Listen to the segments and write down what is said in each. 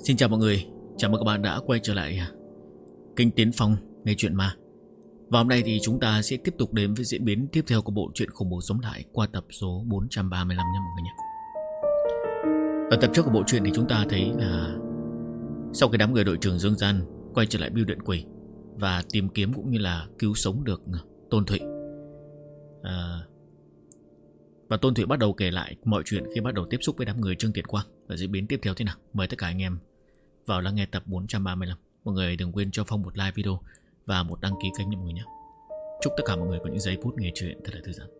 Xin chào mọi người, chào mừng các bạn đã quay trở lại kênh Tiến Phong nghe chuyện ma. Và hôm nay thì chúng ta sẽ tiếp tục đến với diễn biến tiếp theo của bộ truyện khủng bố sống lại qua tập số 435 nha mọi người nhé. Ở tập trước của bộ truyện thì chúng ta thấy là sau khi đám người đội trưởng Dương Gian quay trở lại bưu điện quỷ và tìm kiếm cũng như là cứu sống được Tôn Thụy, và Tôn Thụy bắt đầu kể lại mọi chuyện khi bắt đầu tiếp xúc với đám người Trương Tiện Quang và diễn biến tiếp theo thế nào. Mời tất cả anh em vào lắng nghe tập 435. Mọi người đừng quên cho Phong một like video và một đăng ký kênh nha mọi người nhé. Chúc tất cả mọi người có những giây phút nghe chuyện thật là thư giãn.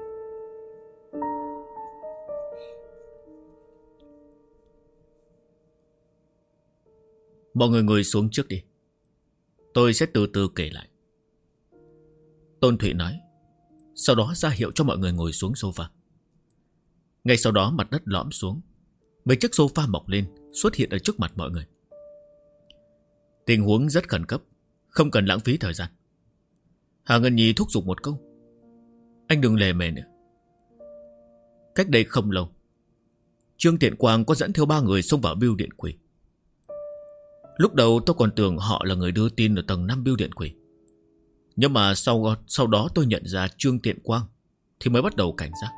Mọi người ngồi xuống trước đi, tôi sẽ từ từ kể lại, Tôn Thụy nói. Sau đó ra hiệu cho mọi người ngồi xuống sofa. Ngay sau đó mặt đất lõm xuống, mấy chiếc sofa mọc lên xuất hiện ở trước mặt mọi người. Tình huống rất khẩn cấp, không cần lãng phí thời gian. Hà Ngân Nhi thúc giục một câu: anh đừng lề mề nữa. Cách đây không lâu, Trương Tiện Quang có dẫn theo 3 người xông vào bưu điện quỷ. Lúc đầu tôi còn tưởng họ là người đưa tin ở tầng 5 bưu điện quỷ, nhưng mà sau đó tôi nhận ra Trương Tiện Quang thì mới bắt đầu cảnh giác.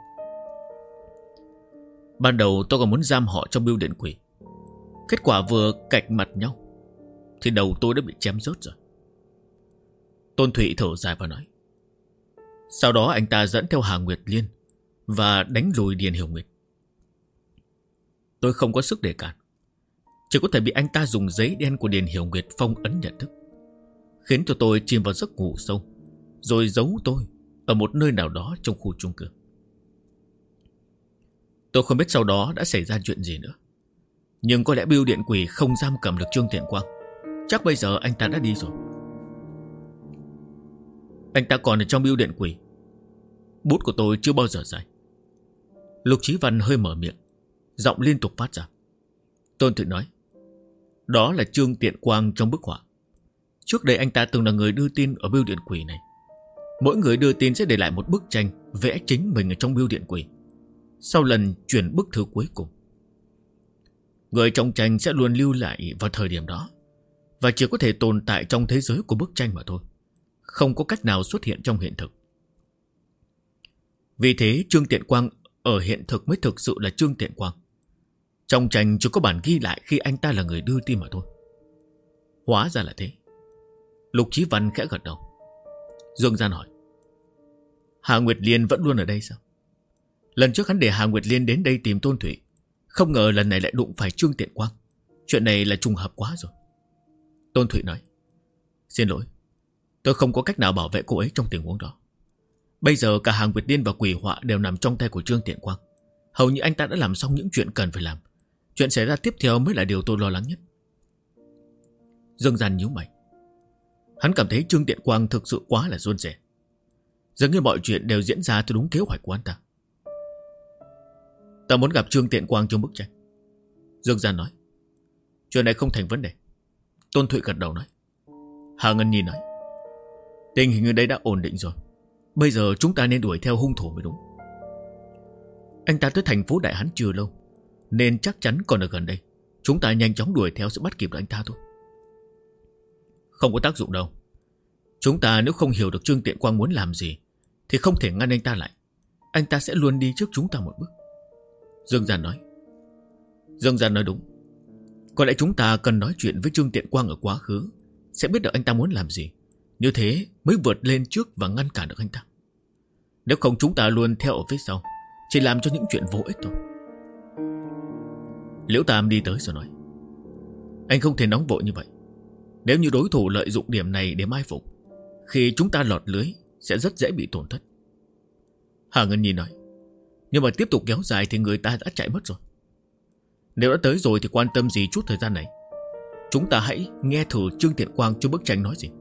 Ban đầu tôi còn muốn giam họ trong bưu điện quỷ, kết quả vừa cạch mặt nhau thì đầu tôi đã bị chém rớt rồi. Tôn Thụy thở dài và nói. Sau đó anh ta dẫn theo Hà Nguyệt Liên và đánh lùi Điền Hiểu Nguyệt. Tôi không có sức để cản, chỉ có thể bị anh ta dùng giấy đen của Điền Hiểu Nguyệt phong ấn nhận thức, khiến cho tôi chìm vào giấc ngủ sâu, rồi giấu tôi ở một nơi nào đó trong khu chung cư. Tôi không biết sau đó đã xảy ra chuyện gì nữa, nhưng có lẽ bưu điện quỷ không giam cầm được Trương Tiện Quang. Chắc bây giờ anh ta đã đi rồi. Anh ta còn ở trong bưu điện quỷ. Bút của tôi chưa bao giờ dài. Lục Chí Văn hơi mở miệng, giọng liên tục phát ra. Tôn Thụy nói. Đó là Trương Tiện Quang trong bức họa. Trước đây anh ta từng là người đưa tin ở bưu điện quỷ này. Mỗi người đưa tin sẽ để lại một bức tranh vẽ chính mình ở trong bưu điện quỷ. Sau lần chuyển bức thư cuối cùng, người trong tranh sẽ luôn lưu lại vào thời điểm đó, và chỉ có thể tồn tại trong thế giới của bức tranh mà thôi, không có cách nào xuất hiện trong hiện thực. Vì thế Trương Tiện Quang ở hiện thực mới thực sự là Trương Tiện Quang. Trong tranh chỉ có bản ghi lại khi anh ta là người đưa tin mà thôi. Hóa ra là thế. Lục Chí Văn khẽ gật đầu. Dương Gian hỏi. Hà Nguyệt Liên vẫn luôn ở đây sao? Lần trước hắn để Hà Nguyệt Liên đến đây tìm Tôn Thụy, không ngờ lần này lại đụng phải Trương Tiện Quang. Chuyện này là trùng hợp quá rồi. Tôn Thụy nói. Xin lỗi, tôi không có cách nào bảo vệ cô ấy trong tình huống đó. Bây giờ cả Hà Nguyệt Liên và quỷ họa đều nằm trong tay của Trương Tiện Quang. Hầu như anh ta đã làm xong những chuyện cần phải làm. Chuyện xảy ra tiếp theo mới là điều tôi lo lắng nhất. Dương Gian nhíu mày. Hắn cảm thấy Trương Tiện Quang thực sự quá là suôn sẻ. Dường như mọi chuyện đều diễn ra theo đúng kế hoạch của anh ta. Ta muốn gặp Trương Tiện Quang trong bức tranh. Dương Gian nói. Chuyện này không thành vấn đề. Tôn Thụy gật đầu nói. Hà Ngân Nhi nói. Tình hình ở đây đã ổn định rồi. Bây giờ chúng ta nên đuổi theo hung thủ mới đúng. Anh ta tới thành phố Đại Hán chưa lâu, nên chắc chắn còn ở gần đây. Chúng ta nhanh chóng đuổi theo sẽ bắt kịp được anh ta thôi. Không có tác dụng đâu. Chúng ta nếu không hiểu được Trương Tiện Quang muốn làm gì thì không thể ngăn anh ta lại. Anh ta sẽ luôn đi trước chúng ta một bước. Dương Gian nói. Dương Gian nói đúng. Có lẽ chúng ta cần nói chuyện với Trương Tiện Quang ở quá khứ, sẽ biết được anh ta muốn làm gì. Như thế mới vượt lên trước và ngăn cản được anh ta. Nếu không chúng ta luôn theo ở phía sau, chỉ làm cho những chuyện vô ích thôi. Liễu Tam đi tới rồi nói. Anh không thể nóng vội như vậy. Nếu như đối thủ lợi dụng điểm này để mai phục, khi chúng ta lọt lưới sẽ rất dễ bị tổn thất. Hà Ngân Nhi nói. Nhưng mà tiếp tục kéo dài thì người ta đã chạy mất rồi. Nếu đã tới rồi thì quan tâm gì chút thời gian này. Chúng ta hãy nghe thử Trương Tiện Quang cho bức tranh nói gì.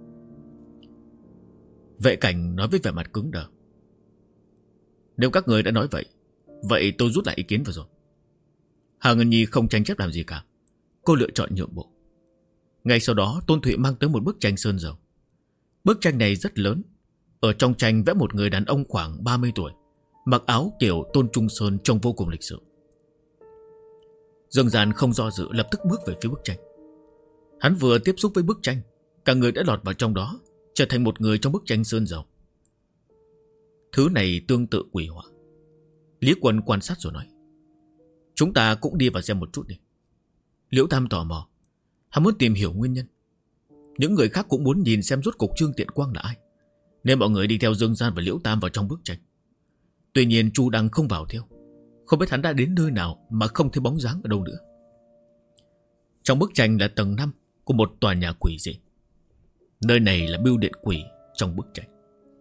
Vệ Cảnh nói với vẻ mặt cứng đờ. Nếu các người đã nói vậy, vậy tôi rút lại ý kiến vừa rồi. Hà Ngân Nhi không tranh chấp làm gì cả. Cô lựa chọn nhượng bộ. Ngay sau đó Tôn Thụy mang tới một bức tranh sơn dầu. Bức tranh này rất lớn. Ở trong tranh vẽ một người đàn ông khoảng 30 tuổi, mặc áo kiểu Tôn Trung Sơn trông vô cùng lịch sự. Dương Gian không do dự, lập tức bước về phía bức tranh. Hắn vừa tiếp xúc với bức tranh, cả người đã lọt vào trong đó, trở thành một người trong bức tranh sơn dầu. Thứ này tương tự quỷ hỏa. Lý Quân quan sát rồi nói: chúng ta cũng đi vào xem một chút đi. Liễu Tam tò mò, hắn muốn tìm hiểu nguyên nhân. Những người khác cũng muốn nhìn xem rốt cục Trương Tiện Quang là ai, nên mọi người đi theo Dương Gian và Liễu Tam vào trong bức tranh. Tuy nhiên Chu Đăng không vào theo, không biết hắn đã đến nơi nào mà không thấy bóng dáng ở đâu nữa. Trong bức tranh là tầng 5 của một tòa nhà quỷ dị. Nơi này là bưu điện quỷ trong bức tranh.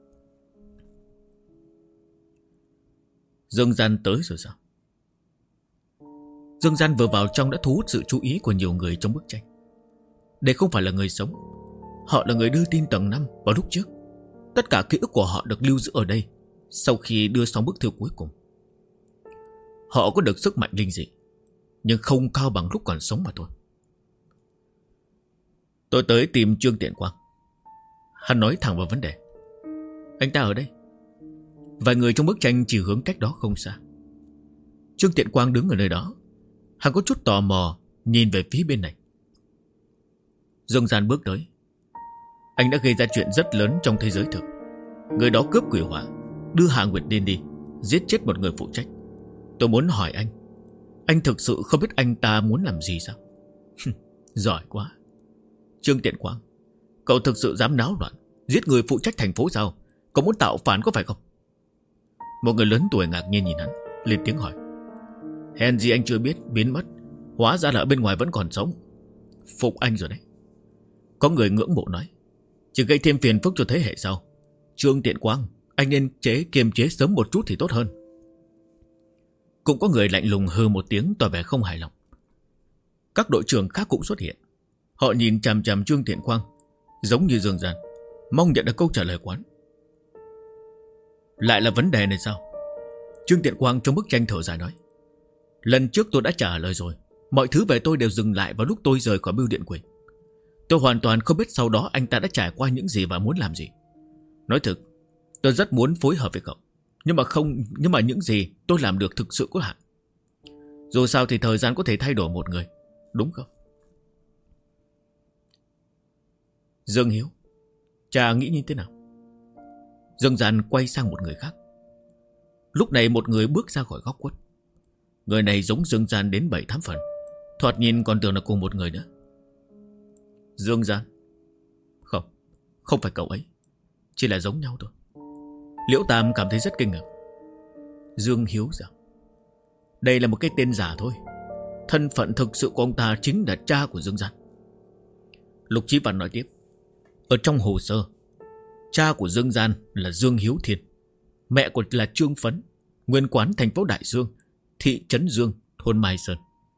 Dương Gian tới rồi sao? Dương Gian vừa vào trong đã thu hút sự chú ý của nhiều người trong bức tranh. Đây không phải là người sống, họ là người đưa tin tầng 5 vào lúc trước. Tất cả ký ức của họ được lưu giữ ở đây sau khi đưa xong bức thư cuối cùng. Họ có được sức mạnh linh dị, nhưng không cao bằng lúc còn sống mà thôi. Tôi tới tìm Trương Tiện Quang. Hắn nói thẳng vào vấn đề. Anh ta ở đây. Vài người trong bức tranh chỉ hướng cách đó không xa. Trương Tiện Quang đứng ở nơi đó. Hắn có chút tò mò nhìn về phía bên này. Dương Gian bước tới. Anh đã gây ra chuyện rất lớn trong thế giới thực. Người đó cướp quỷ hỏa, đưa Hạ Nguyệt Điên đi, giết chết một người phụ trách. Tôi muốn hỏi anh thực sự không biết anh ta muốn làm gì sao? Giỏi quá. Trương Tiện Quang, cậu thực sự dám náo loạn, giết người phụ trách thành phố sao? Cậu muốn tạo phản có phải không? Một người lớn tuổi ngạc nhiên nhìn hắn, lên tiếng hỏi. Hèn gì anh chưa biết, biến mất, hóa ra là ở bên ngoài vẫn còn sống. Phục anh rồi đấy. Có người ngưỡng mộ nói, chỉ gây thêm phiền phức cho thế hệ sau. Trương Tiện Quang, anh nên kiềm chế sớm một chút thì tốt hơn. Cũng có người lạnh lùng hừ một tiếng tỏ vẻ không hài lòng. Các đội trưởng khác cũng xuất hiện. Họ nhìn chằm chằm Trương Tiện Quang, giống như Dương Gian, mong nhận được câu trả lời quán. Lại là vấn đề này sao? Trương Tiện Quang trong bức tranh thở dài nói. Lần trước tôi đã trả lời rồi. Mọi thứ về tôi đều dừng lại vào lúc tôi rời khỏi bưu điện quỷ. Tôi hoàn toàn không biết sau đó anh ta đã trải qua những gì và muốn làm gì. Nói thực, tôi rất muốn phối hợp với cậu, nhưng mà những gì tôi làm được thực sự có hạn. Dù sao thì thời gian có thể thay đổi một người, đúng không? Dương Hiếu, cha nghĩ như thế nào? Dương Gian quay sang một người khác. Lúc này một người bước ra khỏi góc khuất. Người này giống Dương Gian đến 7-8 phần, thoạt nhìn còn tưởng là cùng một người nữa. Dương Gian? Không phải cậu ấy, chỉ là giống nhau thôi. Liễu Tam cảm thấy rất kinh ngạc. Dương Hiếu sao? Đây là một cái tên giả thôi. Thân phận thực sự của ông ta chính là cha của Dương Gian. Lục Chí Văn nói tiếp. Ở trong hồ sơ, cha của Dương Gian là Dương Hiếu Thiên, mẹ của là Trương Phấn, nguyên quán thành phố Đại Dương, thị trấn Dương, thôn Mai Sơn.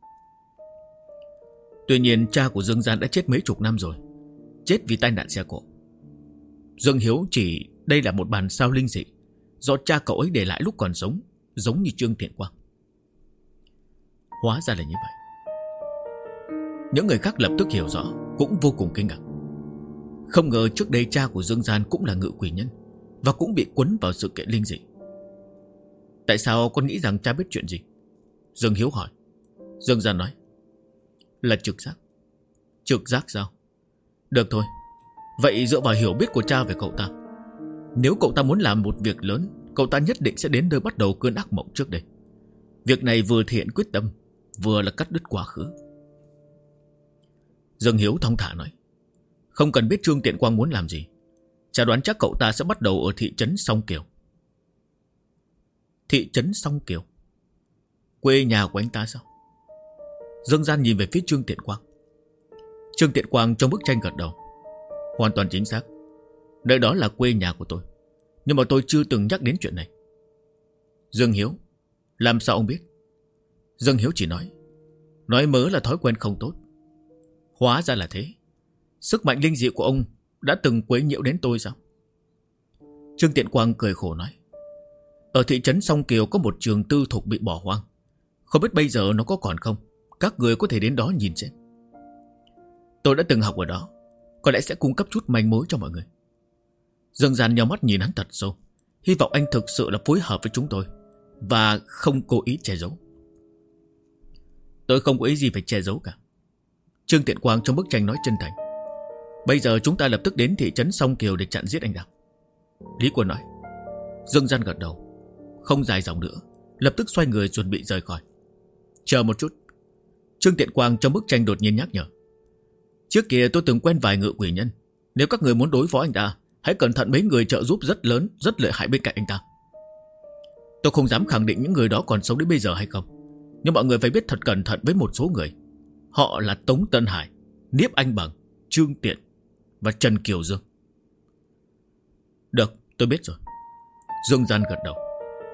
Tuy nhiên cha của Dương Gian đã chết mấy chục năm rồi, chết vì tai nạn xe cộ. Dương Hiếu chỉ đây là một bản sao linh dị do cha cậu ấy để lại lúc còn sống, giống như Trương Tiện Quang. Hóa ra là như vậy. Những người khác lập tức hiểu rõ, cũng vô cùng kinh ngạc. Không ngờ trước đây cha của Dương Gian cũng là ngự quỷ nhân và cũng bị quấn vào sự kiện linh dị. Tại sao con nghĩ rằng cha biết chuyện gì? Dương Hiếu hỏi. Dương Gian nói. Là trực giác. Trực giác sao? Được thôi. Vậy dựa vào hiểu biết của cha về cậu ta, nếu cậu ta muốn làm một việc lớn, cậu ta nhất định sẽ đến nơi bắt đầu cơn ác mộng trước đây. Việc này vừa thể hiện quyết tâm, vừa là cắt đứt quá khứ. Dương Hiếu thong thả nói. Không cần biết Trương Tiện Quang muốn làm gì, cha đoán chắc cậu ta sẽ bắt đầu ở thị trấn Song Kiều. Thị trấn Song Kiều? Quê nhà của anh ta sao? Dương Gian nhìn về phía Trương Tiện Quang. Trương Tiện Quang trong bức tranh gật đầu. Hoàn toàn chính xác. Nơi đó là quê nhà của tôi, nhưng mà tôi chưa từng nhắc đến chuyện này. Dương Hiếu, làm sao ông biết? Dương Hiếu chỉ nói mớ là thói quen không tốt. Hóa ra là thế. Sức mạnh linh dị của ông đã từng quấy nhiễu đến tôi sao? Trương Tiện Quang cười khổ nói. Ở thị trấn Song Kiều có một trường tư thục bị bỏ hoang. Không biết bây giờ nó có còn không. Các người có thể đến đó nhìn xem. Tôi đã từng học ở đó, có lẽ sẽ cung cấp chút manh mối cho mọi người. Dương Gian nhíu mắt nhìn hắn thật sâu. Hy vọng anh thực sự là phối hợp với chúng tôi và không cố ý che giấu. Tôi không có ý gì phải che giấu cả. Trương Tiện Quang trong bức tranh nói chân thành. Bây giờ chúng ta lập tức đến thị trấn Song Kiều để chặn giết anh ta. Lý Quân nói. Dương Gian gật đầu, không dài dòng nữa, lập tức xoay người chuẩn bị rời khỏi. Chờ một chút. Trương Tiện Quang trong bức tranh đột nhiên nhắc nhở. Trước kia tôi từng quen vài ngự quỷ nhân. Nếu các người muốn đối phó anh ta, hãy cẩn thận mấy người trợ giúp rất lớn, rất lợi hại bên cạnh anh ta. Tôi không dám khẳng định những người đó còn sống đến bây giờ hay không, nhưng mọi người phải biết thật cẩn thận với một số người. Họ là Tống Tân Hải, Niếp Anh Bằng, Trương Tiện và Trần Kiều Dương. Được, tôi biết rồi. Dương Gian gật đầu.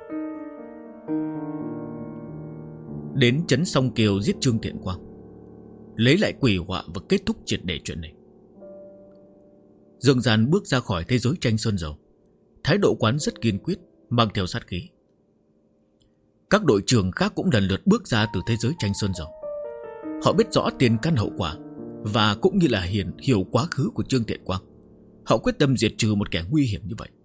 Đến trấn Song Kiều giết Trương Tiện Quang, lấy lại quỷ họa và kết thúc triệt để chuyện này. Dương Gian bước ra khỏi thế giới tranh sơn dầu. Thái độ quán rất kiên quyết, mang theo sát khí. Các đội trưởng khác cũng lần lượt bước ra từ thế giới tranh sơn dầu. Họ biết rõ tiền căn hậu quả, và cũng như là hiểu quá khứ của Trương Tiện Quang. Họ quyết tâm diệt trừ một kẻ nguy hiểm như vậy.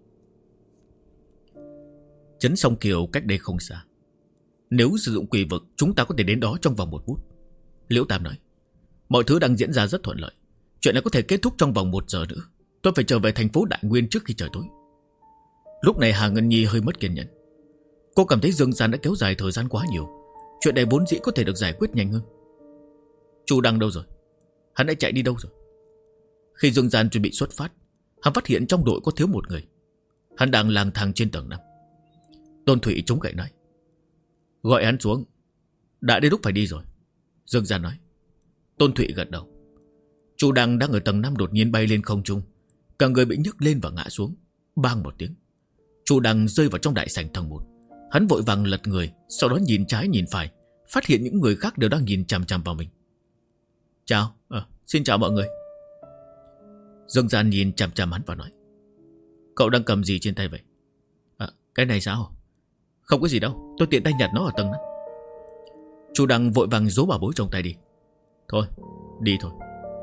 Trấn Song Kiều cách đây không xa. Nếu sử dụng quỷ vực, chúng ta có thể đến đó trong vòng 1 phút. Liễu Tam nói. Mọi thứ đang diễn ra rất thuận lợi. Chuyện này có thể kết thúc trong vòng 1 giờ nữa. Tôi phải trở về thành phố Đại Nguyên trước khi trời tối. Lúc này Hà Ngân Nhi hơi mất kiên nhẫn. Cô cảm thấy Dương Gian đã kéo dài thời gian quá nhiều. Chuyện này vốn dĩ có thể được giải quyết nhanh hơn. Chu Đăng đâu rồi? Hắn đã chạy đi đâu rồi? Khi Dương Gian chuẩn bị xuất phát, hắn phát hiện trong đội có thiếu một người. Hắn đang lang thang trên tầng 5. Tôn Thụy chống gậy nói. Gọi hắn xuống. Đã đến lúc phải đi rồi. Dương Gian nói. Tôn Thụy gật đầu. Chu Đăng đang ở tầng 5 đột nhiên bay lên không trung. Cả người bị nhấc lên và ngã xuống. Bang một tiếng. Chu Đăng rơi vào trong đại sảnh tầng 1. Hắn vội vàng lật người, sau đó nhìn trái nhìn phải, phát hiện những người khác đều đang nhìn chằm chằm vào mình. Chào, xin chào mọi người. Dương Gian nhìn chằm chằm hắn và nói. Cậu đang cầm gì trên tay vậy? Cái này sao? Không có gì đâu, tôi tiện tay nhặt nó ở tầng 5. Chu Đăng vội vàng giấu bảo bối trong tay đi. Thôi, đi thôi.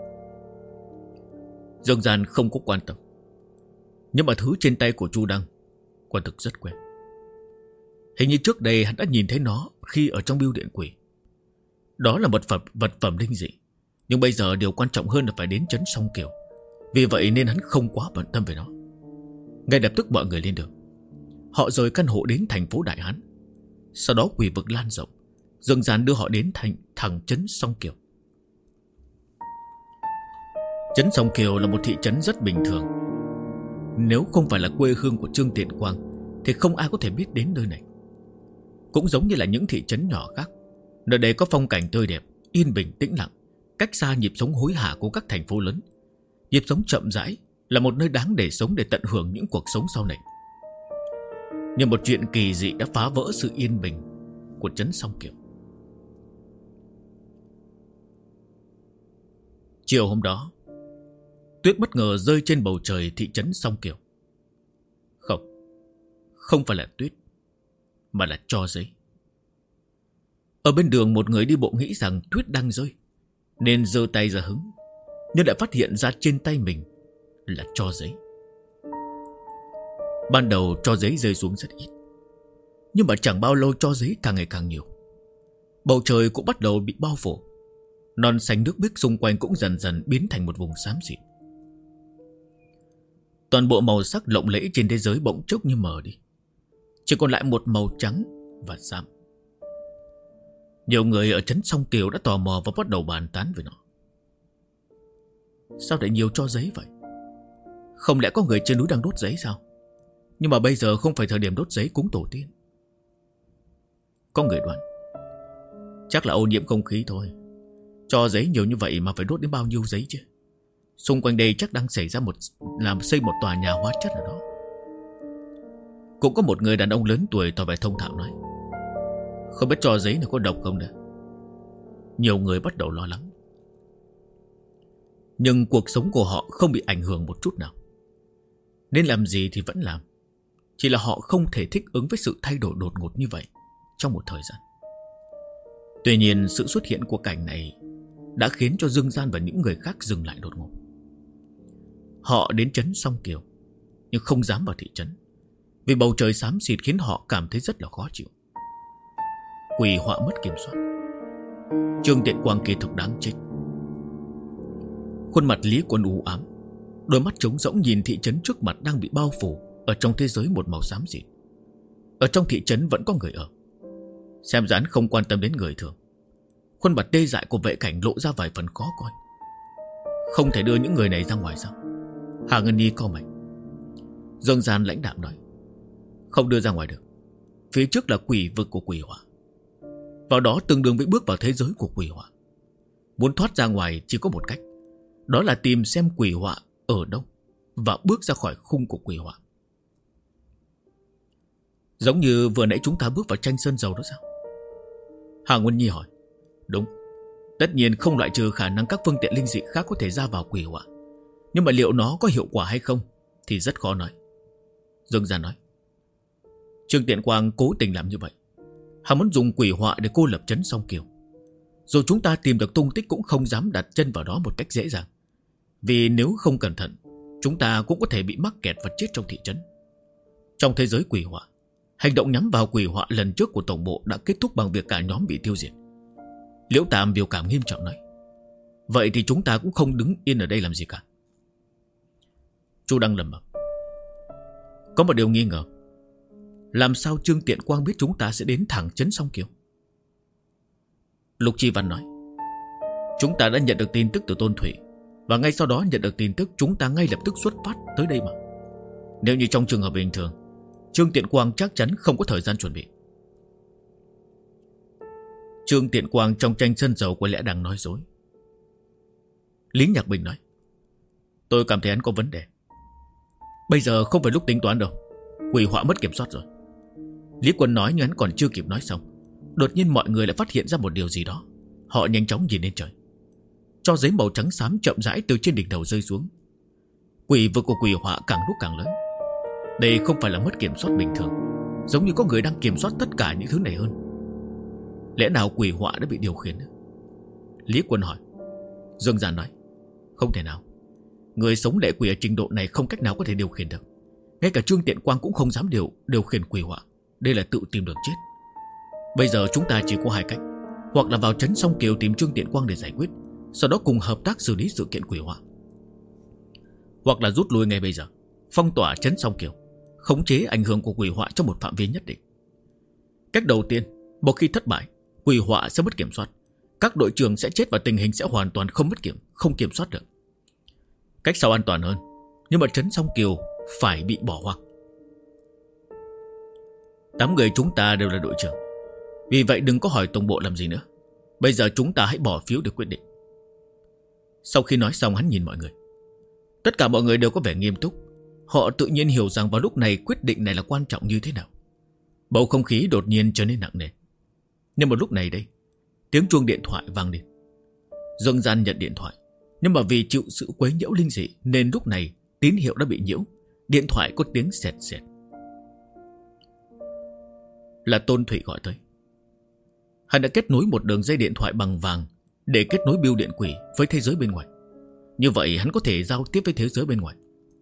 Dương Gian không có quan tâm. Nhưng mà thứ trên tay của Chu Đăng quả thực rất quen. Hình như trước đây hắn đã nhìn thấy nó khi ở trong bưu điện quỷ. Đó là một vật phẩm linh dị. Nhưng bây giờ điều quan trọng hơn là phải đến trấn Song Kiều. Vì vậy nên hắn không quá bận tâm về nó. Ngay lập tức mọi người lên đường. Họ rời căn hộ đến thành phố Đại Hán. Sau đó quỷ vực lan rộng. Dương Gian đưa họ đến thẳng trấn Song Kiều. Trấn Song Kiều là một thị trấn rất bình thường. Nếu không phải là quê hương của Trương Tiện Quang thì không ai có thể biết đến nơi này. Cũng giống như là những thị trấn nhỏ khác, nơi đây có phong cảnh tươi đẹp, yên bình tĩnh lặng, cách xa nhịp sống hối hả của các thành phố lớn. Nhịp sống chậm rãi, là một nơi đáng để sống để tận hưởng những cuộc sống sau này. Nhưng một chuyện kỳ dị đã phá vỡ sự yên bình của trấn Song Kiều. Chiều hôm đó, tuyết bất ngờ rơi trên bầu trời thị trấn Song Kiều. Không phải là tuyết, mà là tro giấy. Ở bên đường một người đi bộ nghĩ rằng tuyết đang rơi, nên giơ tay ra hứng, nhưng lại phát hiện ra trên tay mình là tro giấy. Ban đầu tro giấy rơi xuống rất ít, nhưng mà chẳng bao lâu tro giấy càng ngày càng nhiều. Bầu trời cũng bắt đầu bị bao phủ. Non xanh nước biếc xung quanh cũng dần dần biến thành một vùng xám xịt. Toàn bộ màu sắc lộng lẫy trên thế giới bỗng chốc như mờ đi, chỉ còn lại một màu trắng và xám. Nhiều người ở trấn Song Kiều đã tò mò và bắt đầu bàn tán về nó. Sao lại nhiều tro giấy vậy? Không lẽ có người trên núi đang đốt giấy sao? Nhưng mà bây giờ không phải thời điểm đốt giấy cúng tổ tiên. Có người đoán chắc là ô nhiễm không khí thôi. Tro giấy nhiều như vậy mà phải đốt đến bao nhiêu giấy chứ? Xung quanh đây chắc đang xảy ra xây một tòa nhà hóa chất ở đó. Cũng có một người đàn ông lớn tuổi tỏ vẻ thông thạo nói. Không biết tro giấy này có độc không nữa. Nhiều người bắt đầu lo lắng. Nhưng cuộc sống của họ không bị ảnh hưởng một chút nào. Nên làm gì thì vẫn làm. Chỉ là họ không thể thích ứng với sự thay đổi đột ngột như vậy trong một thời gian. Tuy nhiên sự xuất hiện của cảnh này đã khiến cho Dương Gian và những người khác dừng lại đột ngột. Họ đến trấn Song Kiều, nhưng không dám vào thị trấn, vì bầu trời xám xịt khiến họ cảm thấy rất là khó chịu. Quỷ họa mất kiểm soát. Trương Tiện Quang kia thực đáng chết. Khuôn mặt Lý Quân u ám, đôi mắt trống rỗng nhìn thị trấn trước mặt đang bị bao phủ ở trong thế giới một màu xám xịt. Ở trong thị trấn vẫn có người ở, xem ra hắn không quan tâm đến người thường. Khuôn mặt tê dại của vệ cảnh lộ ra vài phần khó coi. Không thể đưa những người này ra ngoài sao? Hà Ngân Nhi cau mày. Dương Gian lãnh đạm nói, không đưa ra ngoài được. Phía trước là quỷ vực của quỷ hỏa, vào đó tương đương với bước vào thế giới của quỷ hỏa. Muốn thoát ra ngoài chỉ có một cách, đó là tìm xem quỷ hỏa ở đâu và bước ra khỏi khung của quỷ hỏa. Giống như vừa nãy chúng ta bước vào tranh sơn dầu đó sao? Hà Ngân Nhi hỏi. Đúng. Tất nhiên không loại trừ khả năng các phương tiện linh dị khác có thể ra vào quỷ hỏa, nhưng mà liệu nó có hiệu quả hay không thì rất khó nói. Dương Gia nói. Trương Tiện Quang cố tình làm như vậy. Hắn muốn dùng quỷ hỏa để cô lập trấn Song Kiều. Dù chúng ta tìm được tung tích cũng không dám đặt chân vào đó một cách dễ dàng, vì nếu không cẩn thận, chúng ta cũng có thể bị mắc kẹt và chết trong thị trấn. Trong thế giới quỷ hỏa, hành động nhắm vào quỷ hỏa lần trước của tổng bộ đã kết thúc bằng việc cả nhóm bị tiêu diệt. Liễu Tạm biểu cảm nghiêm trọng nói. Vậy thì chúng ta cũng không đứng yên ở đây làm gì cả. Chu Đăng lẩm bẩm. Có một điều nghi ngờ. Làm sao Trương Tiện Quang biết chúng ta sẽ đến thẳng trấn Song Kiều? Lục Chi Văn nói. Chúng ta đã nhận được tin tức từ Tôn Thủy, và ngay sau đó nhận được tin tức chúng ta ngay lập tức xuất phát tới đây mà. Nếu như trong trường hợp bình thường, Trương Tiện Quang chắc chắn không có thời gian chuẩn bị. Trương Tiện Quang trong tranh sơn dầu có lẽ đang nói dối. Lý Nhạc Bình nói. Tôi cảm thấy hắn có vấn đề. Bây giờ không phải lúc tính toán đâu. Quỷ họa mất kiểm soát rồi. Lý Quân nói nhưng hắn còn chưa kịp nói xong, đột nhiên mọi người lại phát hiện ra một điều gì đó. Họ nhanh chóng nhìn lên trời. Cho giấy màu trắng xám chậm rãi từ trên đỉnh đầu rơi xuống. Quỷ vực của quỷ họa càng lúc càng lớn. Đây không phải là mất kiểm soát bình thường, giống như có người đang kiểm soát tất cả những thứ này hơn. Lẽ nào quỷ họa đã bị điều khiển? Lý Quân hỏi. Dương Giản nói. Không thể nào. Người sống lệ quỷ ở trình độ này không cách nào có thể điều khiển được. Ngay cả Trương Tiện Quang cũng không dám điều khiển quỷ họa. Đây là tự tìm đường chết. Bây giờ chúng ta chỉ có hai cách. Hoặc là vào trấn Song Kiều tìm Trương Tiện Quang để giải quyết, sau đó cùng hợp tác xử lý sự kiện quỷ họa. Hoặc là rút lui ngay bây giờ, phong tỏa trấn Song Kiều, khống chế ảnh hưởng của quỷ họa trong một phạm vi nhất định. Cách đầu tiên, một khi thất bại, quỷ họa sẽ mất kiểm soát, các đội trưởng sẽ chết và tình hình sẽ hoàn toàn không kiểm soát được. Cách sau an toàn hơn, nhưng mà trấn Song Kiều phải bị bỏ hoang. 8 người chúng ta đều là đội trưởng, vì vậy đừng có hỏi tổng bộ làm gì nữa. Bây giờ chúng ta hãy bỏ phiếu để quyết định. Sau khi nói xong hắn nhìn mọi người. Tất cả mọi người đều có vẻ nghiêm túc. Họ tự nhiên hiểu rằng vào lúc này quyết định này là quan trọng như thế nào. Bầu không khí đột nhiên trở nên nặng nề. Nhưng một lúc này đây, tiếng chuông điện thoại vang lên. Dương Gian nhận điện thoại, nhưng mà vì chịu sự quấy nhiễu linh dị nên lúc này tín hiệu đã bị nhiễu. Điện thoại có tiếng sẹt sẹt. Là Tôn Thủy gọi tới. Hắn đã kết nối một đường dây điện thoại bằng vàng để kết nối bưu điện quỷ với thế giới bên ngoài. Như vậy hắn có thể giao tiếp với thế giới bên ngoài.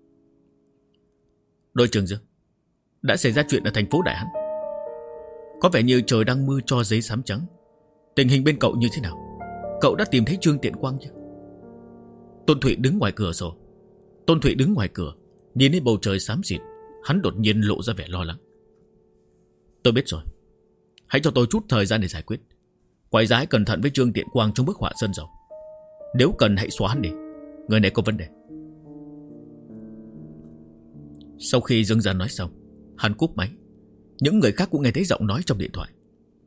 Đội trưởng Dương, đã xảy ra chuyện ở thành phố Đại Hán. Có vẻ như trời đang mưa cho giấy xám trắng. Tình hình bên cậu như thế nào? Cậu đã tìm thấy Trương Tiện Quang chưa? Tôn Thủy đứng ngoài cửa sổ. Tôn Thủy đứng ngoài cửa, nhìn lên bầu trời xám xịt. Hắn đột nhiên lộ ra vẻ lo lắng. Tôi biết rồi. Hãy cho tôi chút thời gian để giải quyết. Quay giá cẩn thận với Trương Tiện Quang trong bức họa sơn dầu. Nếu cần hãy xóa hắn đi. Người này có vấn đề. Sau khi Dương Gian nói xong, hắn cúp máy. Những người khác cũng nghe thấy giọng nói trong điện thoại.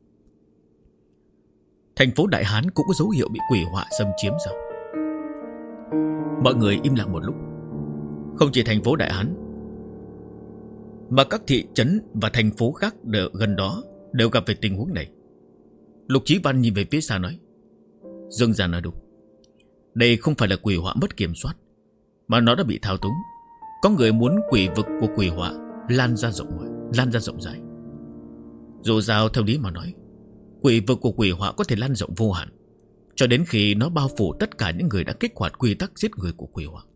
Thành phố Đại Hán cũng có dấu hiệu bị quỷ họa xâm chiếm sao? Mọi người im lặng một lúc. Không chỉ thành phố Đại Hán, mà các thị trấn và thành phố khác gần đó đều gặp phải tình huống này. Lục Chí Văn nhìn về phía xa nói. Dương Gian nói đúng. Đây không phải là quỷ họa mất kiểm soát, mà nó đã bị thao túng. Có người muốn quỷ vực của quỷ họa lan ra rộng rãi. Dù sao theo lý mà nói, quỷ vực của quỷ họa có thể lan rộng vô hạn, cho đến khi nó bao phủ tất cả những người đã kích hoạt quy tắc giết người của quỷ họa.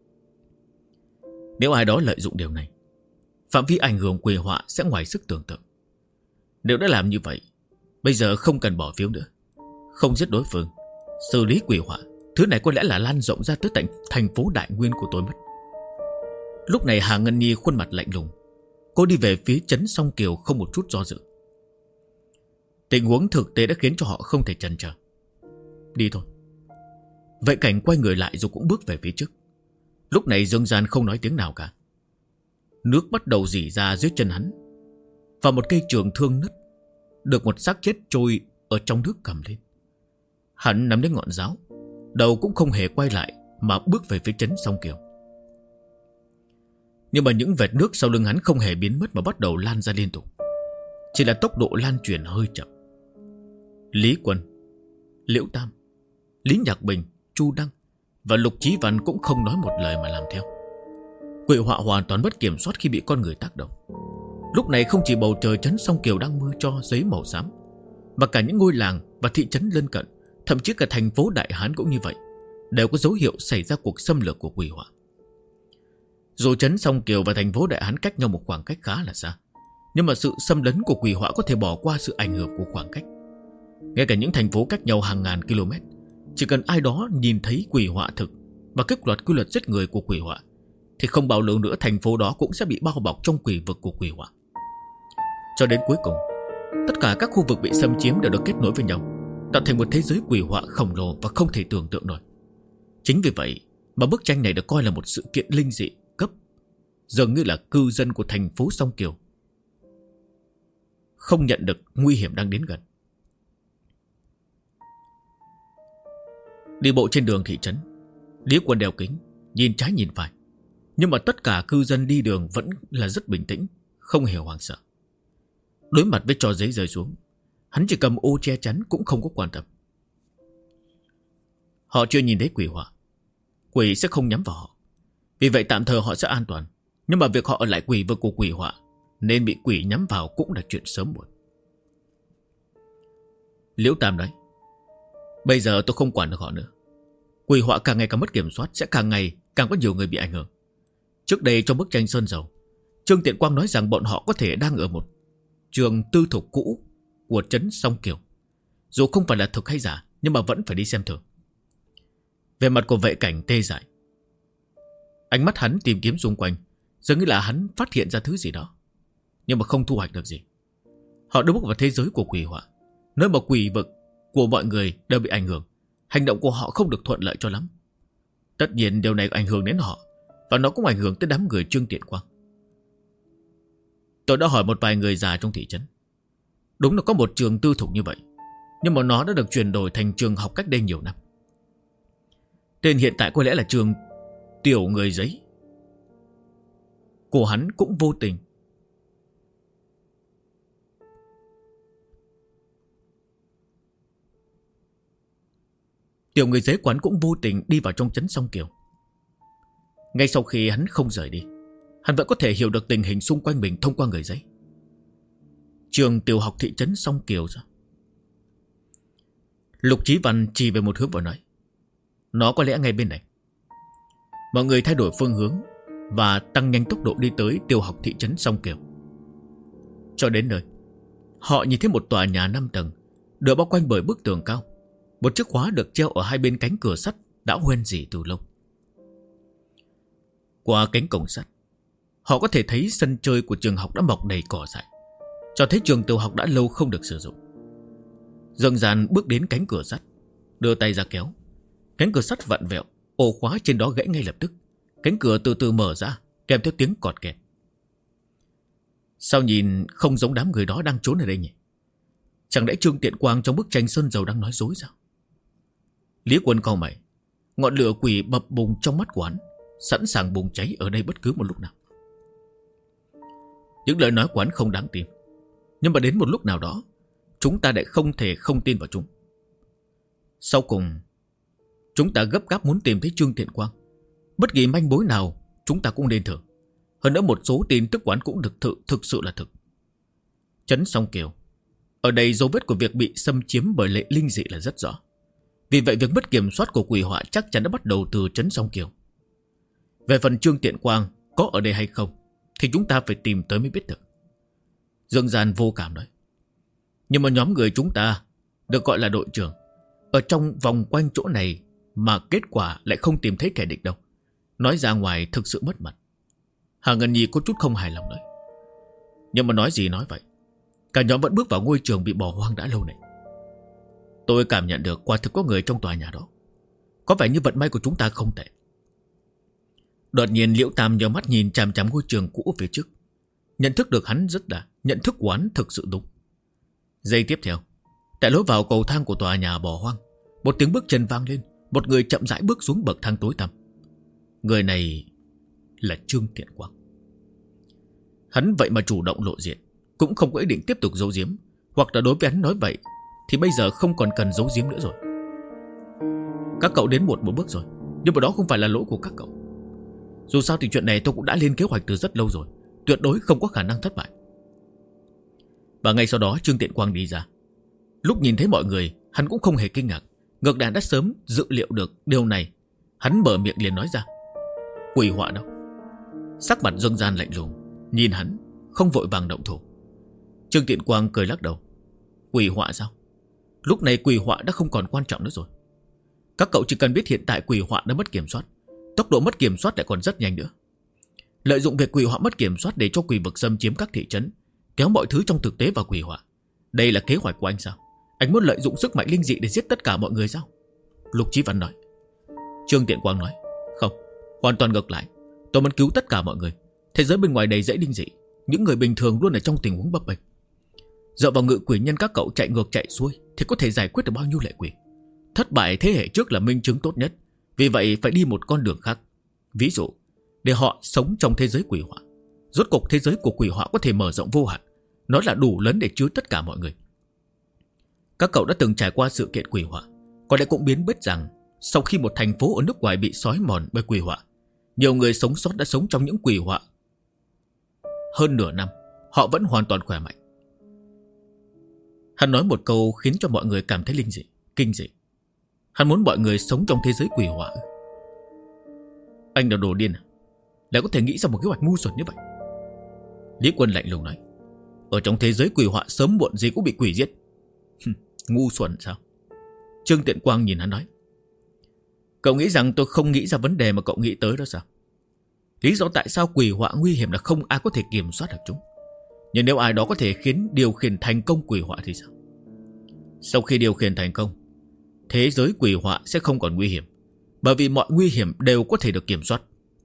Nếu ai đó lợi dụng điều này, phạm vi ảnh hưởng quỷ họa sẽ ngoài sức tưởng tượng. Nếu đã làm như vậy, bây giờ không cần bỏ phiếu nữa. Không giết đối phương, xử lý quỷ họa, thứ này có lẽ là lan rộng ra tới tận thành phố Đại Nguyên của tôi mất. Lúc này Hà Ngân Nhi khuôn mặt lạnh lùng. Cô đi về phía trấn Song Kiều không một chút do dự. Tình huống thực tế đã khiến cho họ không thể chần chờ. Đi thôi. Vệ Cảnh quay người lại rồi cũng bước về phía trước. Lúc này Dương Gian không nói tiếng nào cả. Nước bắt đầu rỉ ra dưới chân hắn, và một cây trường thương nứt, được một xác chết trôi ở trong nước cầm lên. Hắn nắm lấy ngọn giáo, đầu cũng không hề quay lại mà bước về phía trấn Song Kiều. Nhưng mà những vệt nước sau lưng hắn không hề biến mất mà bắt đầu lan ra liên tục. Chỉ là tốc độ lan truyền hơi chậm. Lý Quân, Liễu Tam, Lý Nhạc Bình, Chu Đăng và Lục Chí Văn cũng không nói một lời mà làm theo. Quỷ họa hoàn toàn mất kiểm soát khi bị con người tác động. Lúc này không chỉ bầu trời trấn Song Kiều đang mưa cho giấy màu xám, mà cả những ngôi làng và thị trấn lân cận, thậm chí cả thành phố Đại Hán cũng như vậy, đều có dấu hiệu xảy ra cuộc xâm lược của quỷ họa. Dù trấn Song Kiều và thành phố Đại Hán cách nhau một khoảng cách khá là xa, nhưng mà sự xâm lấn của quỷ họa có thể bỏ qua sự ảnh hưởng của khoảng cách. Ngay cả những thành phố cách nhau hàng ngàn km, chỉ cần ai đó nhìn thấy quỷ họa thực và kích hoạt quy luật giết người của quỷ họa, thì không bao lâu nữa thành phố đó cũng sẽ bị bao bọc trong quỷ vực của quỷ họa. Cho đến cuối cùng, tất cả các khu vực bị xâm chiếm đều được kết nối với nhau, tạo thành một thế giới quỷ họa khổng lồ và không thể tưởng tượng nổi. Chính vì vậy mà bức tranh này được coi là một sự kiện linh dị cấp, dường như là cư dân của thành phố Song Kiều không nhận được nguy hiểm đang đến gần. Đi bộ trên đường thị trấn, Lý Quân đeo kính, nhìn trái nhìn phải, nhưng mà tất cả cư dân đi đường vẫn là rất bình tĩnh, không hề hoảng sợ. Đối mặt với trò giấy rơi xuống, hắn chỉ cầm ô che chắn cũng không có quan tâm. Họ chưa nhìn thấy quỷ họa, quỷ sẽ không nhắm vào họ, vì vậy tạm thời họ sẽ an toàn. Nhưng mà việc họ ở lại quỷ vực của quỷ họa nên bị quỷ nhắm vào cũng là chuyện sớm muộn. Liễu Tam nói, bây giờ tôi không quản được họ nữa. Quỷ họa càng ngày càng mất kiểm soát, sẽ càng ngày càng có nhiều người bị ảnh hưởng. Trước đây trong bức tranh sơn dầu, Trương Tiện Quang nói rằng bọn họ có thể đang ở một trường tư thục cũ của trấn Song Kiều. Dù không phải là thực hay giả, nhưng mà vẫn phải đi xem thử. Về mặt của Vệ Cảnh tê dại. Ánh mắt hắn tìm kiếm xung quanh, dường như là hắn phát hiện ra thứ gì đó, nhưng mà không thu hoạch được gì. Họ đã bước vào thế giới của quỷ họa, nơi mà quỷ vực của mọi người đều bị ảnh hưởng. Hành động của họ không được thuận lợi cho lắm. Tất nhiên điều này ảnh hưởng đến họ, và nó cũng ảnh hưởng tới đám người Trương Tiện Quang. Tôi đã hỏi một vài người già trong thị trấn. Đúng là có một trường tư thục như vậy, nhưng mà nó đã được chuyển đổi thành trường học cách đây nhiều năm. Tên hiện tại có lẽ là trường Tiểu Người Giấy. Của hắn cũng vô tình Tiểu Người Giấy quán cũng vô tình đi vào trong trấn Song Kiều. Ngay sau khi hắn không rời đi, hắn vẫn có thể hiểu được tình hình xung quanh mình thông qua người giấy. Trường tiểu học thị trấn Song Kiều sao? Lục Chí Văn chỉ về một hướng và nói, nó có lẽ ngay bên này. Mọi người thay đổi phương hướng và tăng nhanh tốc độ đi tới tiểu học thị trấn Song Kiều. Cho đến nơi, họ nhìn thấy một tòa nhà 5 tầng, được bao quanh bởi bức tường cao. Một chiếc khóa được treo ở hai bên cánh cửa sắt đã hoen rỉ từ lâu. Qua cánh cổng sắt, họ có thể thấy sân chơi của trường học đã mọc đầy cỏ dại, cho thấy trường tiểu học đã lâu không được sử dụng. Dần dần bước đến cánh cửa sắt, đưa tay ra kéo. Cánh cửa sắt vặn vẹo, ổ khóa trên đó gãy ngay lập tức. Cánh cửa từ từ mở ra, kèm theo tiếng cọt kẹt. Sao nhìn không giống đám người đó đang trốn ở đây nhỉ? Chẳng lẽ Trương Tiện Quang trong bức tranh sơn dầu đang nói dối sao? Lý Quân cau mày. Ngọn lửa quỷ bập bùng trong mắt của hắn, sẵn sàng bùng cháy ở đây bất cứ một lúc nào. Những lời nói của hắn không đáng tin, nhưng mà đến một lúc nào đó, chúng ta lại không thể không tin vào chúng. Sau cùng, chúng ta gấp gáp muốn tìm thấy Trương Tiện Quang. Bất kỳ manh mối nào chúng ta cũng nên thử. Hơn nữa một số tin tức của hắn cũng thực sự là thực. Trấn Song Kiều, ở đây dấu vết của việc bị xâm chiếm bởi lệ linh dị là rất rõ. Vì vậy việc mất kiểm soát của quỷ họa chắc chắn đã bắt đầu từ trấn Song Kiều. Về phần Trương Tiện Quang có ở đây hay không thì chúng ta phải tìm tới mới biết được. Dương Gian vô cảm nói, nhưng mà nhóm người chúng ta được gọi là đội trưởng ở trong vòng quanh chỗ này mà kết quả lại không tìm thấy kẻ địch đâu. Nói ra ngoài thực sự mất mặt. Hà Ngân Nhi có chút không hài lòng nói. Nhưng mà nói gì nói vậy, cả nhóm vẫn bước vào ngôi trường bị bỏ hoang đã lâu này. Tôi cảm nhận được quả thực có người trong tòa nhà đó. Có vẻ như vận may của chúng ta không tệ. Đột nhiên Liễu Tam nhíu mắt nhìn chằm chằm ngôi trường cũ phía trước. Nhận thức được hắn rất là nhận thức của hắn thực sự đúng. Giây tiếp theo, tại lối vào cầu thang của tòa nhà bỏ hoang, một tiếng bước chân vang lên. Một người chậm rãi bước xuống bậc thang tối tăm. Người này là Trương Tiện Quang. Hắn vậy mà chủ động lộ diện, cũng không có ý định tiếp tục giấu giếm. Hoặc là đối với hắn nói vậy thì bây giờ không còn cần giấu giếm nữa rồi. Các cậu đến một bước rồi, nhưng mà đó không phải là lỗi của các cậu. Dù sao thì chuyện này tôi cũng đã lên kế hoạch từ rất lâu rồi, tuyệt đối không có khả năng thất bại. Và ngay sau đó Trương Tiện Quang đi ra. Lúc nhìn thấy mọi người, hắn cũng không hề kinh ngạc. Ngược lại đã sớm dự liệu được điều này. Hắn mở miệng liền nói ra. Quỷ họa đâu? Sắc mặt Dương Gian lạnh lùng, nhìn hắn, không vội vàng động thủ. Trương Tiện Quang cười lắc đầu. Quỷ họa sao? Lúc này quỷ họa đã không còn quan trọng nữa rồi. Các cậu chỉ cần biết hiện tại quỷ họa đã mất kiểm soát. Tốc độ mất kiểm soát lại còn rất nhanh nữa. Lợi dụng việc quỷ họa mất kiểm soát để cho quỷ vực xâm chiếm các thị trấn, kéo mọi thứ trong thực tế vào quỷ họa. Đây là kế hoạch của anh sao? Anh muốn lợi dụng sức mạnh linh dị để giết tất cả mọi người sao? Lục Chí Văn nói. Trương Tiện Quang nói. Không, hoàn toàn ngược lại. Tôi muốn cứu tất cả mọi người. Thế giới bên ngoài đầy rẫy linh dị, những người bình thường luôn ở trong tình huống bấp bênh. Dựa vào ngự quỷ nhân các cậu chạy ngược chạy xuôi thì có thể giải quyết được bao nhiêu lệ quỷ. Thất bại thế hệ trước là minh chứng tốt nhất. Vì vậy phải đi một con đường khác. Ví dụ, để họ sống trong thế giới quỷ họa. Rốt cuộc thế giới của quỷ họa có thể mở rộng vô hạn. Nó là đủ lớn để chứa tất cả mọi người. Các cậu đã từng trải qua sự kiện quỷ họa, có lẽ cũng biết rằng sau khi một thành phố ở nước ngoài bị xói mòn bởi quỷ họa, nhiều người sống sót đã sống trong những quỷ họa hơn nửa năm. Họ vẫn hoàn toàn khỏe mạnh. Hắn nói một câu khiến cho mọi người cảm thấy linh dị, kinh dị. Hắn muốn mọi người sống trong thế giới quỷ họa. Anh là đồ điên à? Lại có thể nghĩ ra một kế hoạch ngu xuẩn như vậy? Lý Quân lạnh lùng nói. Ở trong thế giới quỷ họa sớm muộn gì cũng bị quỷ giết. Ngu xuẩn sao? Trương Tiện Quang nhìn hắn nói. Cậu nghĩ rằng tôi không nghĩ ra vấn đề mà cậu nghĩ tới đó sao? Lý do tại sao quỷ họa nguy hiểm là không ai có thể kiểm soát được chúng. Nhưng nếu ai đó có thể điều khiển thành công quỷ họa thì sao? Sau khi điều khiển thành công, thế giới quỷ họa sẽ không còn nguy hiểm, bởi vì mọi nguy hiểm đều có thể được kiểm soát.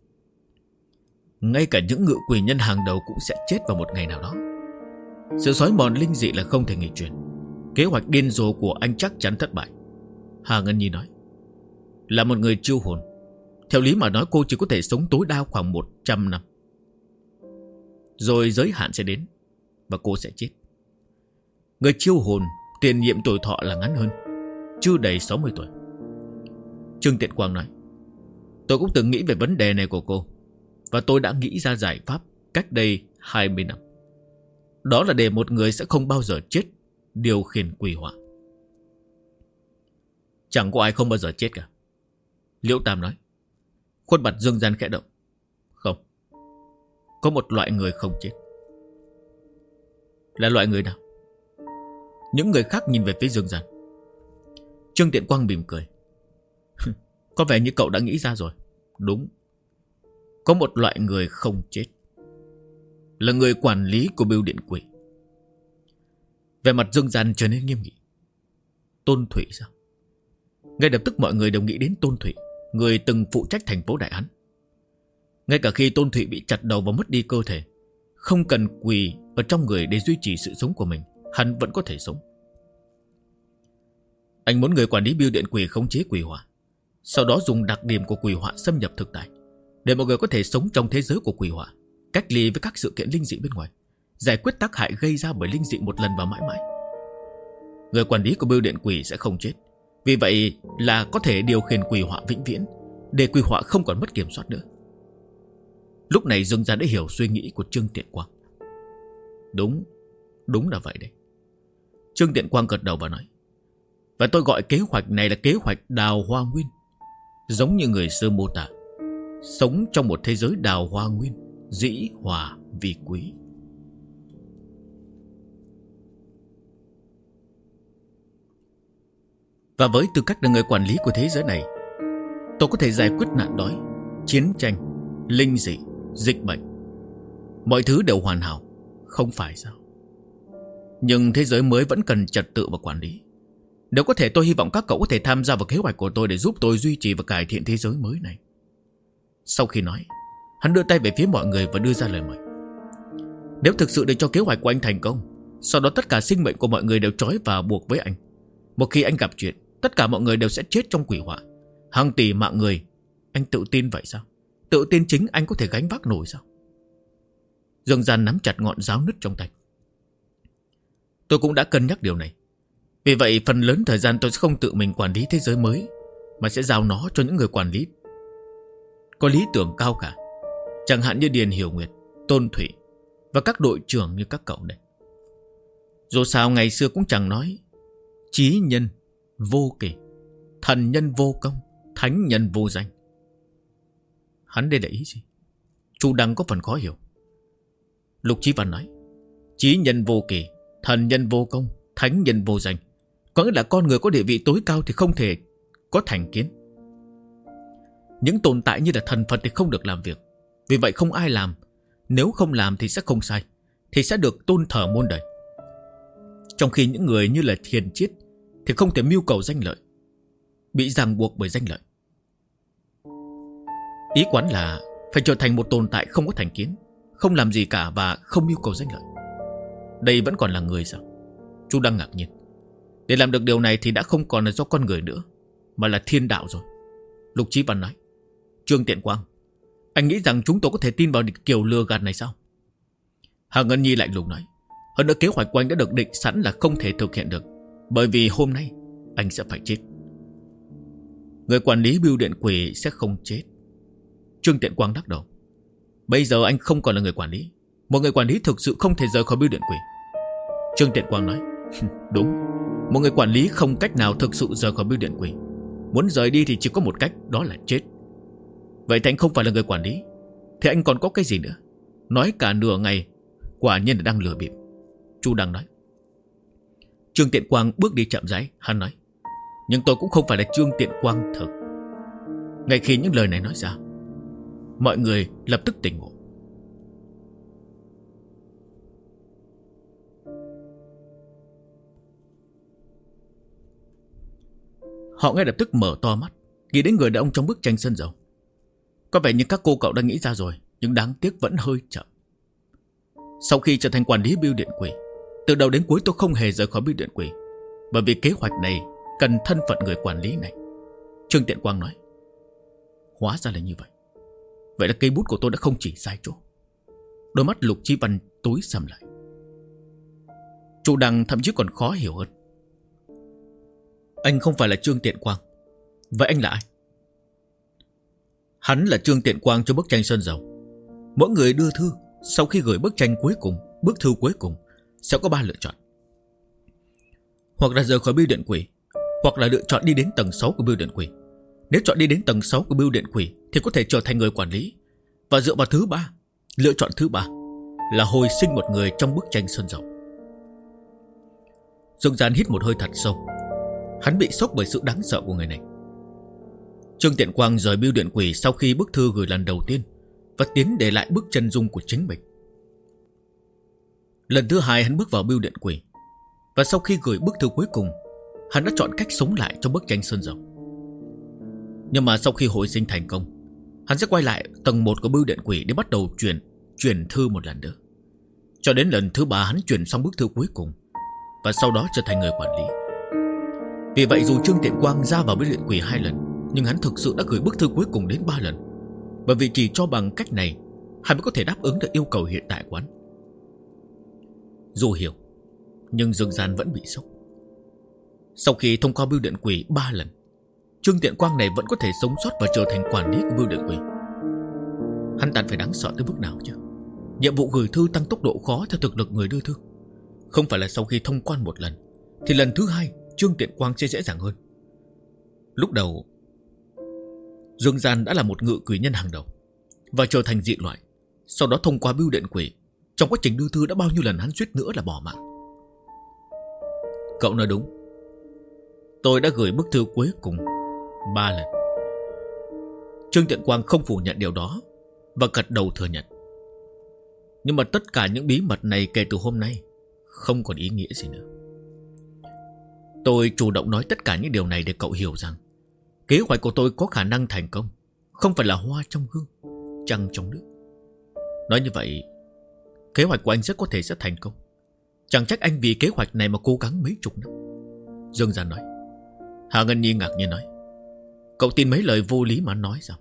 Ngay cả những ngự quỷ nhân hàng đầu cũng sẽ chết vào một ngày nào đó. Sự xói mòn linh dị là không thể nghịch chuyển. Kế hoạch điên rồ của anh chắc chắn thất bại. Hà Ngân Nhi nói. Là một người chiêu hồn, theo lý mà nói cô chỉ có thể sống tối đa khoảng 100 năm. Rồi giới hạn sẽ đến và cô sẽ chết. Người chiêu hồn tiền nhiệm tuổi thọ là ngắn hơn, chưa đầy 60 tuổi. Trương Tiện Quang nói. Tôi cũng từng nghĩ về vấn đề này của cô, và tôi đã nghĩ ra giải pháp cách đây 20 năm. Đó là để một người sẽ không bao giờ chết điều khiển quỷ họa. Chẳng có ai không bao giờ chết cả. Liễu Tam nói. Khuôn mặt Dương Gian khẽ động. Không, có một loại người không chết. Là loại người nào? Những người khác nhìn về phía Dương Gian. Trương Tiện Quang mỉm cười. Có vẻ như cậu đã nghĩ ra rồi. Đúng, có một loại người không chết, là người quản lý của bưu điện quỷ. Về mặt Dương Gian trở nên nghiêm nghị. Tôn Thụy sao? Ngay lập tức mọi người đều nghĩ đến Tôn Thụy, người từng phụ trách thành phố Đại Hán. Ngay cả khi Tôn Thụy bị chặt đầu và mất đi cơ thể, không cần quỷ ở trong người để duy trì sự sống của mình, hắn vẫn có thể sống. Anh muốn người quản lý bưu điện quỷ khống chế quỷ hỏa, sau đó dùng đặc điểm của quỷ hỏa xâm nhập thực tại, để mọi người có thể sống trong thế giới của quỷ hỏa, cách ly với các sự kiện linh dị bên ngoài, giải quyết tác hại gây ra bởi linh dị một lần và mãi mãi. Người quản lý của bưu điện quỷ sẽ không chết, vì vậy là có thể điều khiển quỷ hỏa vĩnh viễn, để quỷ hỏa không còn mất kiểm soát nữa. Lúc này Dương Gia đã hiểu suy nghĩ của Trương Tiện Quang. Đúng là vậy đấy. Trương Tiện Quang gật đầu và nói. Và tôi gọi kế hoạch này là kế hoạch đào hoa nguyên. Giống như người xưa mô tả, sống trong một thế giới đào hoa nguyên, dĩ hòa vi quý. Và với tư cách là người quản lý của thế giới này, tôi có thể giải quyết nạn đói, chiến tranh, linh dị, dịch bệnh. Mọi thứ đều hoàn hảo, không phải sao? Nhưng thế giới mới vẫn cần trật tự và quản lý. Nếu có thể, tôi hy vọng các cậu có thể tham gia vào kế hoạch của tôi để giúp tôi duy trì và cải thiện thế giới mới này. Sau khi nói, hắn đưa tay về phía mọi người và đưa ra lời mời. Nếu thực sự để cho kế hoạch của anh thành công, sau đó tất cả sinh mệnh của mọi người đều trói và buộc với anh. Một khi anh gặp chuyện, tất cả mọi người đều sẽ chết trong quỷ họa. Hàng tỷ mạng người. Anh tự tin vậy sao? Tự tin chính anh có thể gánh vác nổi sao? Dương Gian nắm chặt ngọn giáo nứt trong tay. Tôi cũng đã cân nhắc điều này. Vì vậy phần lớn thời gian tôi sẽ không tự mình quản lý thế giới mới, mà sẽ giao nó cho những người quản lý có lý tưởng cao cả. Chẳng hạn như Điền Hiểu Nguyệt, Tôn Thủy và các đội trưởng như các cậu đây. Dù sao ngày xưa cũng chẳng nói chí nhân vô kỷ, thần nhân vô công, thánh nhân vô danh. Hắn đây là ý gì? Chu Đăng có phần khó hiểu. Lục Chí Văn nói, chí nhân vô kỷ, thần nhân vô công, thánh nhân vô danh, có nghĩa là con người có địa vị tối cao thì không thể có thành kiến. Những tồn tại như là thần Phật thì không được làm việc. Vì vậy không ai làm. Nếu không làm thì sẽ không sai, thì sẽ được tôn thờ muôn đời. Trong khi những người như là Thiền Chiết thì không thể mưu cầu danh lợi, bị ràng buộc bởi danh lợi. Ý quán là phải trở thành một tồn tại không có thành kiến, không làm gì cả và không mưu cầu danh lợi. Đây vẫn còn là người sao? Chu Đăng ngạc nhiên. Để làm được điều này thì đã không còn là do con người nữa, mà là thiên đạo rồi. Lục Chí Văn nói, Trương Tiện Quang, anh nghĩ rằng chúng tôi có thể tin vào kiểu lừa gạt này sao? Hà Ngân Nhi lạnh lùng nói, hơn nữa kế hoạch của anh đã được định sẵn là không thể thực hiện được, bởi vì hôm nay anh sẽ phải chết. Người quản lý bưu điện quỷ sẽ không chết. Trương Tiện Quang lắc đầu. Bây giờ anh không còn là người quản lý. Một người quản lý thực sự không thể rời khỏi bưu điện quỷ. Trương Tiện Quang nói, đúng, một người quản lý không cách nào thực sự rời khỏi bưu điện quỷ. Muốn rời đi thì chỉ có một cách, đó là chết. Vậy thì anh không phải là người quản lý, thì anh còn có cái gì nữa? Nói cả nửa ngày, quả nhiên là đang lừa bịp. Chu Đăng nói. Trương Tiện Quang bước đi chậm rãi. Hắn nói, nhưng tôi cũng không phải là Trương Tiện Quang thực. Ngay khi những lời này nói ra, mọi người lập tức tỉnh ngộ. Họ ngay lập tức mở to mắt, nghĩ đến người đàn ông trong bức tranh sơn dầu. Có vẻ như các cô cậu đã nghĩ ra rồi, nhưng đáng tiếc vẫn hơi chậm. Sau khi trở thành quản lý bưu điện quỷ, từ đầu đến cuối tôi không hề rời khỏi bưu điện quỷ, bởi vì kế hoạch này cần thân phận người quản lý này. Trương Tiện Quang nói. Hóa ra là như vậy. Vậy là cây bút của tôi đã không chỉ sai chỗ. Đôi mắt Lục Chí Văn tối sầm lại. Chu Đăng thậm chí còn khó hiểu hơn. Anh không phải là Trương Tiện Quang. Vậy anh là ai? Hắn là Trương Tiện Quang cho bức tranh sơn dầu. Mỗi người đưa thư, sau khi gửi bức tranh cuối cùng, bức thư cuối cùng, sẽ có 3 lựa chọn. Hoặc là rời khỏi bưu điện quỷ, hoặc là lựa chọn đi đến tầng 6 của bưu điện quỷ. Nếu chọn đi đến tầng 6 của bưu điện quỷ thì có thể trở thành người quản lý. Và dựa vào thứ 3, lựa chọn thứ 3 là hồi sinh một người trong bức tranh sơn dầu. Dương Gian hít một hơi thật sâu. Hắn bị sốc bởi sự đáng sợ của người này. Trương Tiện Quang rời bưu điện quỷ sau khi bức thư gửi lần đầu tiên và tiến để lại bức chân dung của chính mình. Lần thứ 2 hắn bước vào bưu điện quỷ, và sau khi gửi bức thư cuối cùng, hắn đã chọn cách sống lại trong bức tranh sơn dầu. Nhưng mà sau khi hồi sinh thành công, hắn sẽ quay lại tầng 1 của bưu điện quỷ để bắt đầu chuyển thư một lần nữa. Cho đến lần thứ 3 hắn chuyển xong bức thư cuối cùng, và sau đó trở thành người quản lý. Vì vậy dù Trương Tiện Quang ra vào bưu điện quỷ 2 lần, nhưng hắn thực sự đã gửi bức thư cuối cùng đến 3 lần. Bởi vì chỉ cho bằng cách này hắn mới có thể đáp ứng được yêu cầu hiện tại của hắn. Dù hiểu, nhưng Dương Gian vẫn bị sốc. Sau khi thông qua bưu điện quỷ 3 lần, Trương Tiện Quang này vẫn có thể sống sót và trở thành quản lý của bưu điện quỷ. Hắn ta phải đáng sợ tới mức nào chứ? Nhiệm vụ gửi thư tăng tốc độ khó theo thực lực người đưa thư. Không phải là sau khi thông quan một lần thì lần thứ 2 Trương Tiện Quang sẽ dễ dàng hơn. Lúc đầu Dương Gian đã là một ngự quỷ nhân hàng đầu và trở thành dị loại. Sau đó thông qua bưu điện quỷ, trong quá trình đưa thư đã bao nhiêu lần hắn suýt nữa là bỏ mạng. Cậu nói đúng. Tôi đã gửi bức thư cuối cùng 3 lần. Trương Tiện Quang không phủ nhận điều đó và gật đầu thừa nhận. Nhưng mà tất cả những bí mật này kể từ hôm nay không còn ý nghĩa gì nữa. Tôi chủ động nói tất cả những điều này để cậu hiểu rằng kế hoạch của tôi có khả năng thành công, không phải là hoa trong gương, trăng trong nước. Nói như vậy, kế hoạch của anh rất có thể sẽ thành công. Chẳng trách anh vì kế hoạch này mà cố gắng mấy chục năm. Dương Gian nói. Hạ Ngân Nhi ngạc nhiên nói. Cậu tin mấy lời vô lý mà anh nói sao?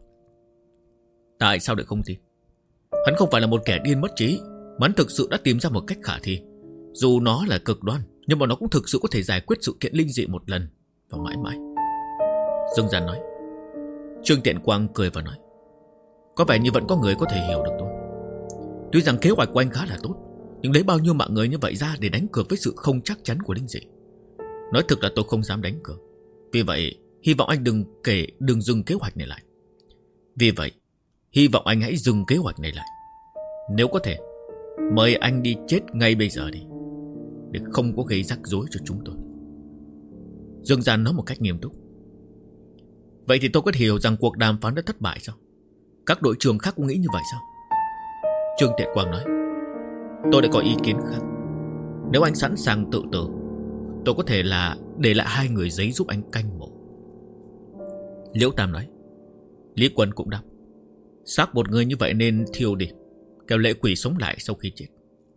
Tại sao lại không tin? Hắn không phải là một kẻ điên mất trí, mà hắn thực sự đã tìm ra một cách khả thi. Dù nó là cực đoan, nhưng mà nó cũng thực sự có thể giải quyết sự kiện linh dị một lần và mãi mãi. Dương Gian nói. Trương Tiện Quang cười và nói. Có vẻ như vẫn có người có thể hiểu được tôi. Tuy rằng kế hoạch của anh khá là tốt, nhưng lấy bao nhiêu mạng người như vậy ra để đánh cược với sự không chắc chắn của linh dị. Nói thực là tôi không dám đánh cược. Vì vậy, hy vọng anh đừng dừng kế hoạch này lại. Vì vậy, hy vọng anh hãy dừng kế hoạch này lại. Nếu có thể, mời anh đi chết ngay bây giờ đi, để không có gây rắc rối cho chúng tôi. Dương Gian nói một cách nghiêm túc. Vậy thì tôi có thể hiểu rằng cuộc đàm phán đã thất bại sao? Các đội trưởng khác cũng nghĩ như vậy sao? Trương Tiện Quang nói. Tôi đã có ý kiến khác. Nếu anh sẵn sàng tự tử, tôi có thể là để lại 2 người giấy giúp anh canh mộ. Liễu Tam nói. Lý Quân cũng đáp. Xác một người như vậy nên thiêu đi, kẻo lệ quỷ sống lại sau khi chết.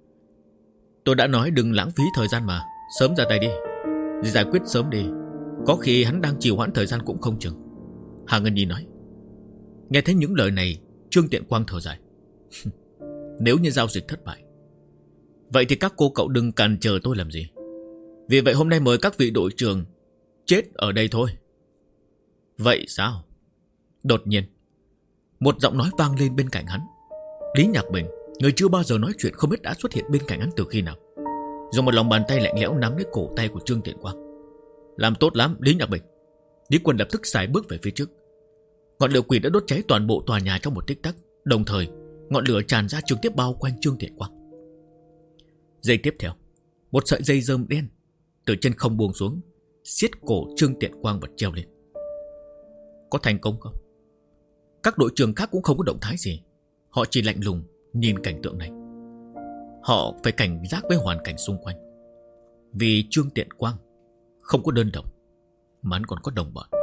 Tôi đã nói đừng lãng phí thời gian mà, sớm ra tay đi, giải quyết sớm đi. Có khi hắn đang trì hoãn thời gian cũng không chừng. Hà Ngân Nhi nói. Nghe thấy những lời này, Trương Tiện Quang thở dài. Nếu như giao dịch thất bại, vậy thì các cô cậu đừng cản trở tôi làm gì. Vì vậy hôm nay mời các vị đội trưởng chết ở đây thôi. Vậy sao? Đột nhiên, một giọng nói vang lên bên cạnh hắn. Lý Nhạc Bình, người chưa bao giờ nói chuyện không biết đã xuất hiện bên cạnh hắn từ khi nào, dùng một lòng bàn tay lạnh lẽo nắm lấy cổ tay của Trương Tiện Quang. Làm tốt lắm, Lý Nhạc Bình. Lý Quân lập tức xài bước về phía trước. Ngọn lửa quỷ đã đốt cháy toàn bộ tòa nhà trong một tích tắc. Đồng thời, ngọn lửa tràn ra trực tiếp bao quanh Trương Tiện Quang. Giây tiếp theo, một sợi dây rơm đen từ trên không buông xuống, siết cổ Trương Tiện Quang và treo lên. Có thành công không? Các đội trưởng khác cũng không có động thái gì. Họ chỉ lạnh lùng nhìn cảnh tượng này. Họ phải cảnh giác với hoàn cảnh xung quanh. Vì Trương Tiện Quang không có đơn độc, mà hắn còn có đồng bọn.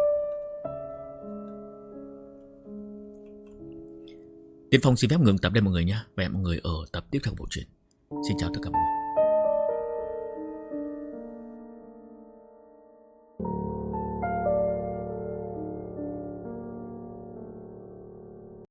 Tiến Phong xin phép ngừng tập đây mọi người nha. Và hẹn mọi người ở tập tiếp theo bộ truyện. Xin chào tất cả mọi người.